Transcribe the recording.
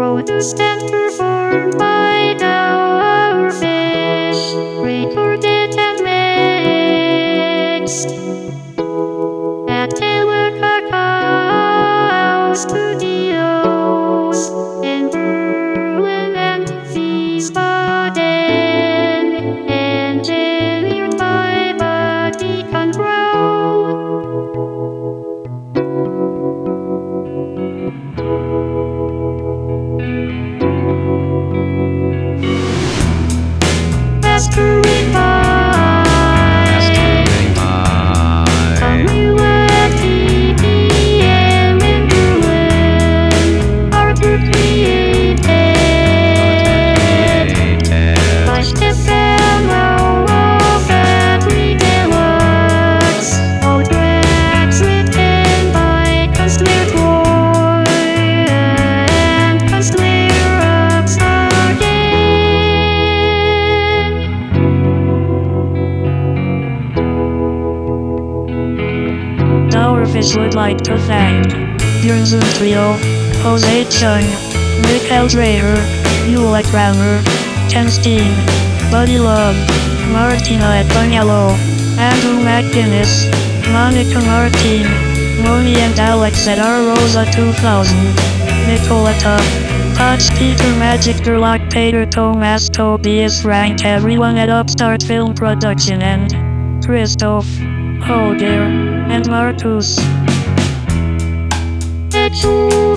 Produced and performed by our fish. Recorded and mixed at Taylor Cacao Studios in Berlin and Wiesbaden. Engineered by Buddy Conroe. Mastering by WFTPM in Berlin. Arthur created by Stefano Factory Deluxe. All tracks written by Kunstler Troy and Kunstler Ups again. Towerfish would like to thank Björn Trio, Jose Chung, Michael Dreher, Eula Kramer, Ken Steen, Buddy Love, Martina Epaniello, Andrew McGuinness, Monica Martin, Moni and Alex at R Rosa 2000, Nicoletta, Touch Peter Magic Gerlach Peter Thomas Tobias Frank everyone at Upstart Film Production and Christoph, Holger, and Marcus.